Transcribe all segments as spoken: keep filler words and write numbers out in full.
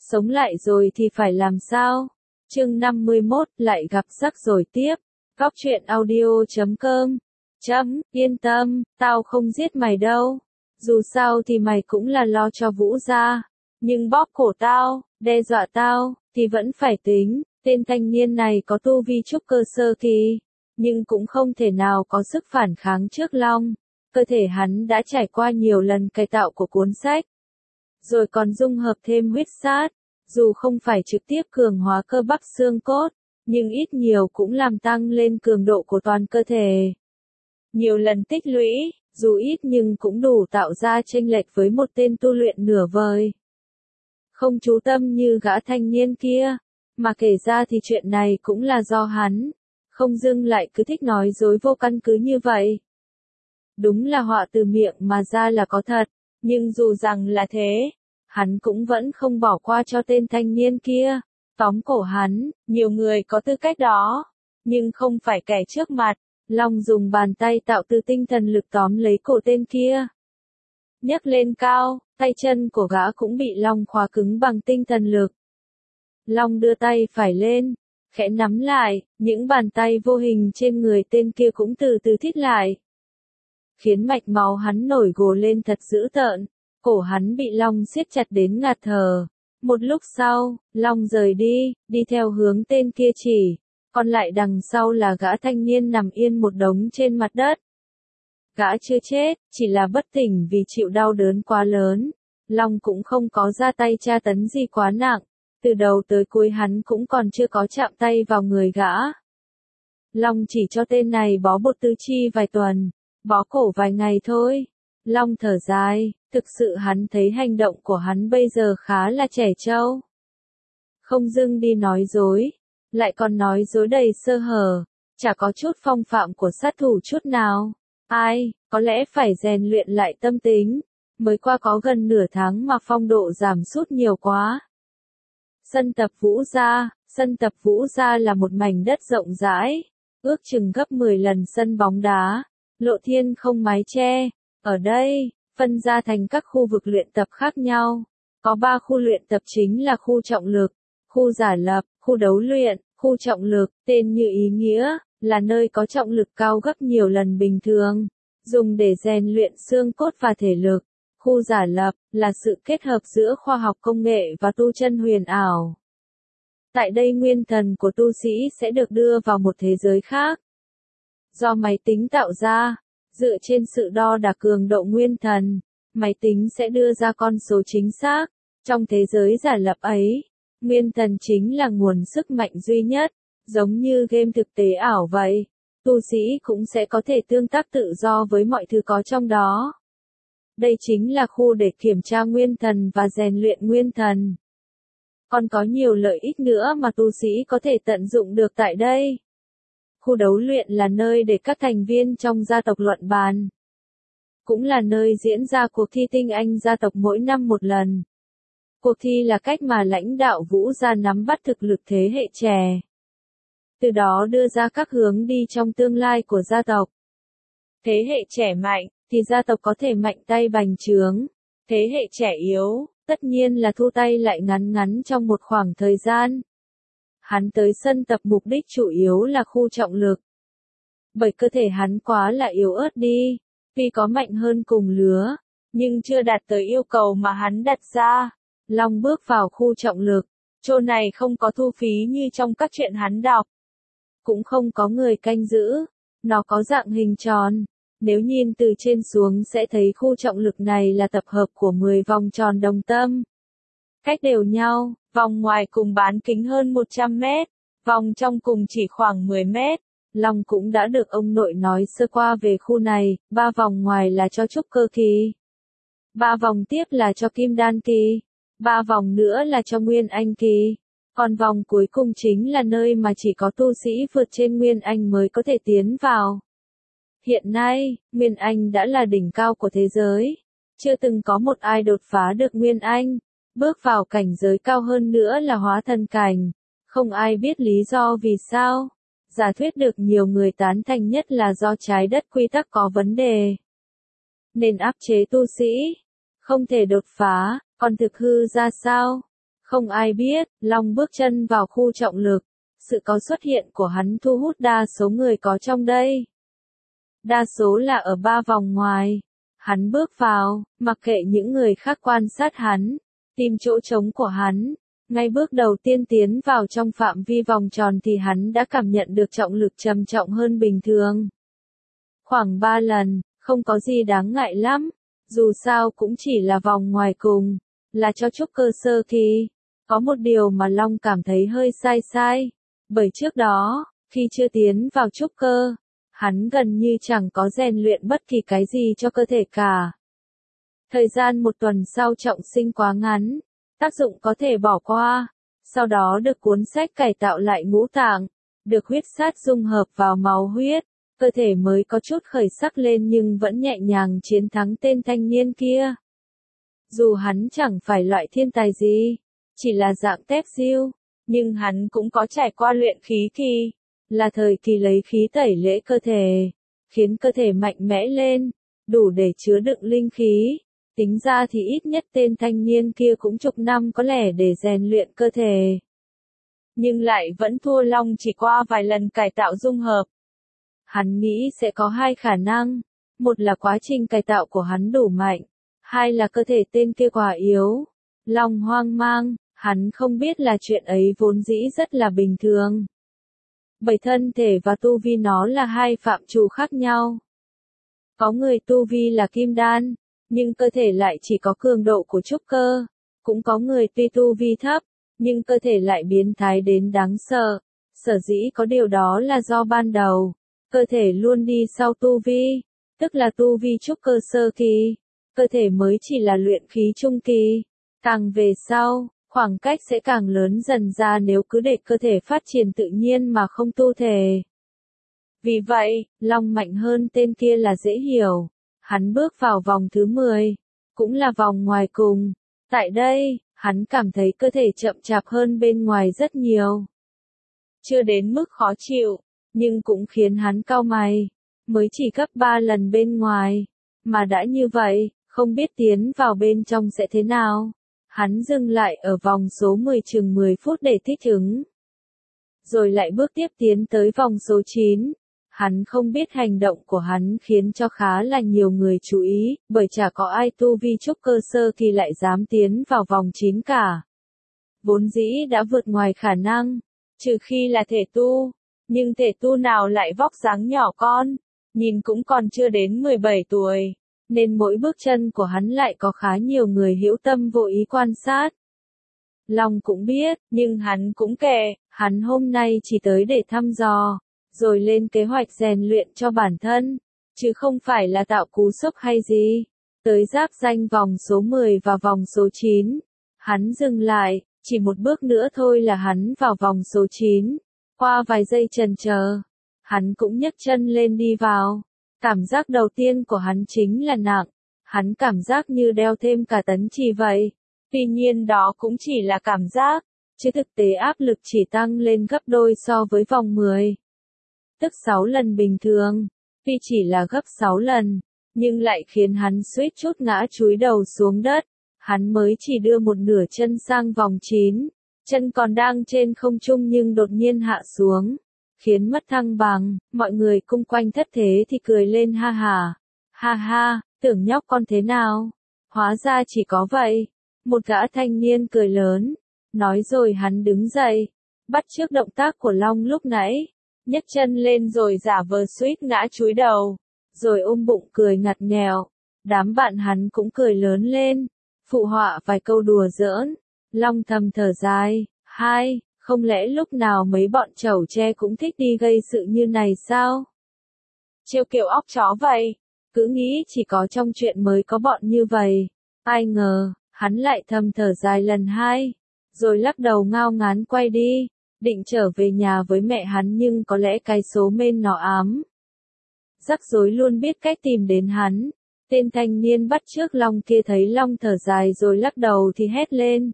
Sống lại rồi thì phải làm sao? Chương năm mươi mốt, lại gặp rắc rối tiếp. Góc truyện audio chấm com. Chấm, yên tâm, tao không giết mày đâu. Dù sao thì mày cũng là lo cho Vũ gia. Nhưng bóp cổ tao, đe dọa tao, thì vẫn phải tính. Tên thanh niên này có tu vi trúc cơ sơ kỳ, nhưng cũng không thể nào có sức phản kháng trước Long. Cơ thể hắn đã trải qua nhiều lần cải tạo của cuốn sách, rồi còn dung hợp thêm huyết sát. Dù không phải trực tiếp cường hóa cơ bắp xương cốt, nhưng ít nhiều cũng làm tăng lên cường độ của toàn cơ thể. Nhiều lần tích lũy, dù ít nhưng cũng đủ tạo ra chênh lệch với một tên tu luyện nửa vời. Không chú tâm như gã thanh niên kia, mà kể ra thì chuyện này cũng là do hắn, không dưng lại cứ thích nói dối vô căn cứ như vậy. Đúng là họa từ miệng mà ra là có thật, nhưng dù rằng là thế, hắn cũng vẫn không bỏ qua cho tên thanh niên kia, tóm cổ hắn. Nhiều người có tư cách đó, nhưng không phải kẻ trước mặt. Long dùng bàn tay tạo từ tinh thần lực tóm lấy cổ tên kia, nhấc lên cao, tay chân của gã cũng bị Long khóa cứng bằng tinh thần lực. Long đưa tay phải lên, khẽ nắm lại, những bàn tay vô hình trên người tên kia cũng từ từ thít lại, khiến mạch máu hắn nổi gồ lên thật dữ tợn. Cổ hắn bị Long siết chặt đến ngạt thở. Một lúc sau, Long rời đi, đi theo hướng tên kia chỉ, còn lại đằng sau là gã thanh niên nằm yên một đống trên mặt đất. Gã chưa chết, chỉ là bất tỉnh vì chịu đau đớn quá lớn. Long cũng không có ra tay tra tấn gì quá nặng, từ đầu tới cuối hắn cũng còn chưa có chạm tay vào người gã. Long chỉ cho tên này bó bột tứ chi vài tuần, bó cổ vài ngày thôi. Long thở dài, thực sự hắn thấy hành động của hắn bây giờ khá là trẻ trâu. Không dưng đi nói dối, lại còn nói dối đầy sơ hở, chả có chút phong phạm của sát thủ chút nào. Ai, có lẽ phải rèn luyện lại tâm tính, mới qua có gần nửa tháng mà phong độ giảm sút nhiều quá. Sân tập Vũ gia, sân tập Vũ gia là một mảnh đất rộng rãi, ước chừng gấp mười lần sân bóng đá, lộ thiên không mái che. Ở đây, phân ra thành các khu vực luyện tập khác nhau. Có ba khu luyện tập chính là khu trọng lực, khu giả lập, khu đấu luyện. Khu trọng lực, tên như ý nghĩa, là nơi có trọng lực cao gấp nhiều lần bình thường, dùng để rèn luyện xương cốt và thể lực. Khu giả lập, là sự kết hợp giữa khoa học công nghệ và tu chân huyền ảo. Tại đây nguyên thần của tu sĩ sẽ được đưa vào một thế giới khác, do máy tính tạo ra. Dựa trên sự đo đạc cường độ nguyên thần, máy tính sẽ đưa ra con số chính xác. Trong thế giới giả lập ấy, nguyên thần chính là nguồn sức mạnh duy nhất, giống như game thực tế ảo vậy. Tu sĩ cũng sẽ có thể tương tác tự do với mọi thứ có trong đó. Đây chính là khu để kiểm tra nguyên thần và rèn luyện nguyên thần. Còn có nhiều lợi ích nữa mà tu sĩ có thể tận dụng được tại đây. Khu đấu luyện là nơi để các thành viên trong gia tộc luận bàn, cũng là nơi diễn ra cuộc thi tinh anh gia tộc mỗi năm một lần. Cuộc thi là cách mà lãnh đạo Vũ gia nắm bắt thực lực thế hệ trẻ, từ đó đưa ra các hướng đi trong tương lai của gia tộc. Thế hệ trẻ mạnh, thì gia tộc có thể mạnh tay bành trướng. Thế hệ trẻ yếu, tất nhiên là thu tay lại ngắn ngắn trong một khoảng thời gian. Hắn tới sân tập mục đích chủ yếu là khu trọng lực, bởi cơ thể hắn quá là yếu ớt đi, tuy có mạnh hơn cùng lứa, nhưng chưa đạt tới yêu cầu mà hắn đặt ra. Long bước vào khu trọng lực, chỗ này không có thu phí như trong các truyện hắn đọc, cũng không có người canh giữ, nó có dạng hình tròn. Nếu nhìn từ trên xuống sẽ thấy khu trọng lực này là tập hợp của mười vòng tròn đồng tâm, cách đều nhau. Vòng ngoài cùng bán kính hơn một trăm mét, vòng trong cùng chỉ khoảng mười mét. Long cũng đã được ông nội nói sơ qua về khu này. Ba vòng ngoài là cho trúc cơ kỳ, ba vòng tiếp là cho kim đan kỳ, ba vòng nữa là cho nguyên anh kỳ, còn vòng cuối cùng chính là nơi mà chỉ có tu sĩ vượt trên nguyên anh mới có thể tiến vào. Hiện nay, nguyên anh đã là đỉnh cao của thế giới, chưa từng có một ai đột phá được nguyên anh. Bước vào cảnh giới cao hơn nữa là hóa thần cảnh. Không ai biết lý do vì sao. Giả thuyết được nhiều người tán thành nhất là do trái đất quy tắc có vấn đề, nên áp chế tu sĩ, không thể đột phá. Còn thực hư ra sao? Không ai biết, Long bước chân vào khu trọng lực. Sự có xuất hiện của hắn thu hút đa số người có trong đây. Đa số là ở ba vòng ngoài. Hắn bước vào, mặc kệ những người khác quan sát hắn, tìm chỗ trống của hắn. Ngay bước đầu tiên tiến vào trong phạm vi vòng tròn thì hắn đã cảm nhận được trọng lực trầm trọng hơn bình thường. Khoảng ba lần, không có gì đáng ngại lắm. Dù sao cũng chỉ là vòng ngoài cùng, là cho trúc cơ sơ kỳ. Có một điều mà Long cảm thấy hơi sai sai. Bởi trước đó, khi chưa tiến vào trúc cơ, hắn gần như chẳng có rèn luyện bất kỳ cái gì cho cơ thể cả. Thời gian một tuần sau trọng sinh quá ngắn, tác dụng có thể bỏ qua. Sau đó được cuốn sách cải tạo lại ngũ tạng, được huyết sát dung hợp vào máu huyết, cơ thể mới có chút khởi sắc lên nhưng vẫn nhẹ nhàng chiến thắng tên thanh niên kia. Dù hắn chẳng phải loại thiên tài gì, chỉ là dạng tép diêu, nhưng hắn cũng có trải qua luyện khí kỳ, là thời kỳ lấy khí tẩy lễ cơ thể, khiến cơ thể mạnh mẽ lên, đủ để chứa đựng linh khí. Tính ra thì ít nhất tên thanh niên kia cũng chục năm có lẽ để rèn luyện cơ thể. Nhưng lại vẫn thua Long chỉ qua vài lần cải tạo dung hợp. Hắn nghĩ sẽ có hai khả năng, một là quá trình cải tạo của hắn đủ mạnh, hai là cơ thể tên kia quá yếu. Long hoang mang, hắn không biết là chuyện ấy vốn dĩ rất là bình thường. Bởi thân thể và tu vi nó là hai phạm trù khác nhau. Có người tu vi là kim đan, nhưng cơ thể lại chỉ có cường độ của trúc cơ. Cũng có người tuy tu vi thấp, nhưng cơ thể lại biến thái đến đáng sợ. Sở dĩ có điều đó là do ban đầu, cơ thể luôn đi sau tu vi, tức là tu vi trúc cơ sơ kỳ. Cơ thể mới chỉ là luyện khí trung kỳ. Càng về sau, khoảng cách sẽ càng lớn dần ra nếu cứ để cơ thể phát triển tự nhiên mà không tu thể. Vì vậy, Long mạnh hơn tên kia là dễ hiểu. Hắn bước vào vòng thứ mười, cũng là vòng ngoài cùng. Tại đây, hắn cảm thấy cơ thể chậm chạp hơn bên ngoài rất nhiều. Chưa đến mức khó chịu, nhưng cũng khiến hắn cau mày. Mới chỉ gấp ba lần bên ngoài, mà đã như vậy, không biết tiến vào bên trong sẽ thế nào. Hắn dừng lại ở vòng số mười chừng mười phút để thích ứng. Rồi lại bước tiếp tiến tới vòng số chín. Hắn không biết hành động của hắn khiến cho khá là nhiều người chú ý, bởi chả có ai tu vi trúc cơ sơ kỳ lại dám tiến vào vòng chín cả. Vốn dĩ đã vượt ngoài khả năng, trừ khi là thể tu, nhưng thể tu nào lại vóc dáng nhỏ con, nhìn cũng còn chưa đến mười bảy tuổi, nên mỗi bước chân của hắn lại có khá nhiều người hữu tâm vô ý quan sát. Long cũng biết, nhưng hắn cũng kệ, hắn hôm nay chỉ tới để thăm dò, rồi lên kế hoạch rèn luyện cho bản thân, chứ không phải là tạo cú sốc hay gì. Tới giáp ranh vòng số mười và vòng số chín, hắn dừng lại, chỉ một bước nữa thôi là hắn vào vòng số chín. Qua vài giây chần chờ, hắn cũng nhấc chân lên đi vào. Cảm giác đầu tiên của hắn chính là nặng, hắn cảm giác như đeo thêm cả tấn chì vậy. Tuy nhiên đó cũng chỉ là cảm giác, chứ thực tế áp lực chỉ tăng lên gấp đôi so với vòng mười. Tức sáu lần bình thường, tuy chỉ là gấp sáu lần, nhưng lại khiến hắn suýt chút ngã chúi đầu xuống đất. Hắn mới chỉ đưa một nửa chân sang vòng chín, chân còn đang trên không trung nhưng đột nhiên hạ xuống, khiến mất thăng bằng. Mọi người xung quanh thất thế thì cười lên ha ha. Ha ha, tưởng nhóc con thế nào? Hóa ra chỉ có vậy. Một gã thanh niên cười lớn, nói rồi hắn đứng dậy, bắt chước động tác của Long lúc nãy, nhấc chân lên rồi giả vờ suýt ngã chúi đầu, rồi ôm bụng cười ngặt nghèo. Đám bạn hắn cũng cười lớn lên, phụ họa vài câu đùa giỡn. Long thầm thở dài, hai, không lẽ lúc nào mấy bọn chẩu tre cũng thích đi gây sự như này sao? Trêu kiểu óc chó vậy, cứ nghĩ chỉ có trong chuyện mới có bọn như vậy. Ai ngờ, hắn lại thầm thở dài lần hai, rồi lắc đầu ngao ngán quay đi, định trở về nhà với mẹ hắn nhưng có lẽ cái số mên nó ám. Rắc rối luôn biết cách tìm đến hắn. Tên thanh niên bắt chước Long kia thấy Long thở dài rồi lắc đầu thì hét lên.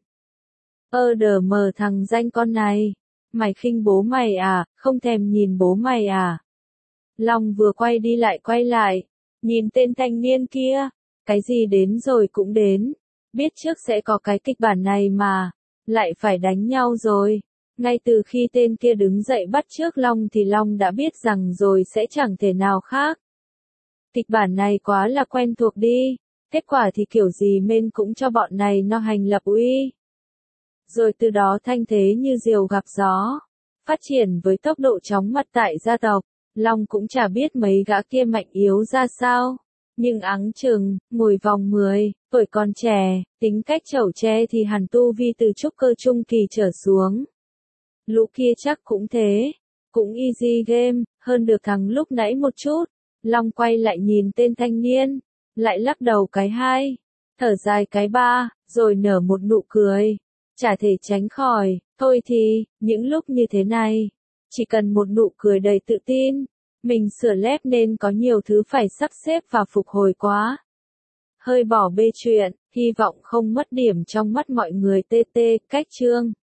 Ơ đờ mờ thằng danh con này, mày khinh bố mày à, không thèm nhìn bố mày à. Long vừa quay đi lại quay lại, nhìn tên thanh niên kia, cái gì đến rồi cũng đến, biết trước sẽ có cái kịch bản này mà, Lại phải đánh nhau rồi. Ngay từ khi tên kia đứng dậy bắt trước Long thì Long đã biết rằng rồi sẽ chẳng thể nào khác. Kịch bản này quá là quen thuộc đi. Kết quả thì kiểu gì Mên cũng cho bọn này nó hành lập uy. Rồi từ đó thanh thế như diều gặp gió. Phát triển với tốc độ chóng mặt tại gia tộc. Long cũng chả biết mấy gã kia mạnh yếu ra sao. Nhưng áng chừng, ngồi vòng mười, tuổi còn trẻ, tính cách chẩu tre thì hẳn tu vi từ trúc cơ trung kỳ trở xuống. Lũ kia chắc cũng thế. Cũng easy game, hơn được thằng lúc nãy một chút. Long quay lại nhìn tên thanh niên. Lại lắc đầu cái hai. Thở dài cái ba, rồi nở một nụ cười. Chả thể tránh khỏi. Thôi thì, những lúc như thế này. Chỉ cần một nụ cười đầy tự tin. Mình sửa lép nên có nhiều thứ phải sắp xếp và phục hồi quá. Hơi bỏ bê chuyện, hy vọng không mất điểm trong mắt mọi người tê tê, cách chương.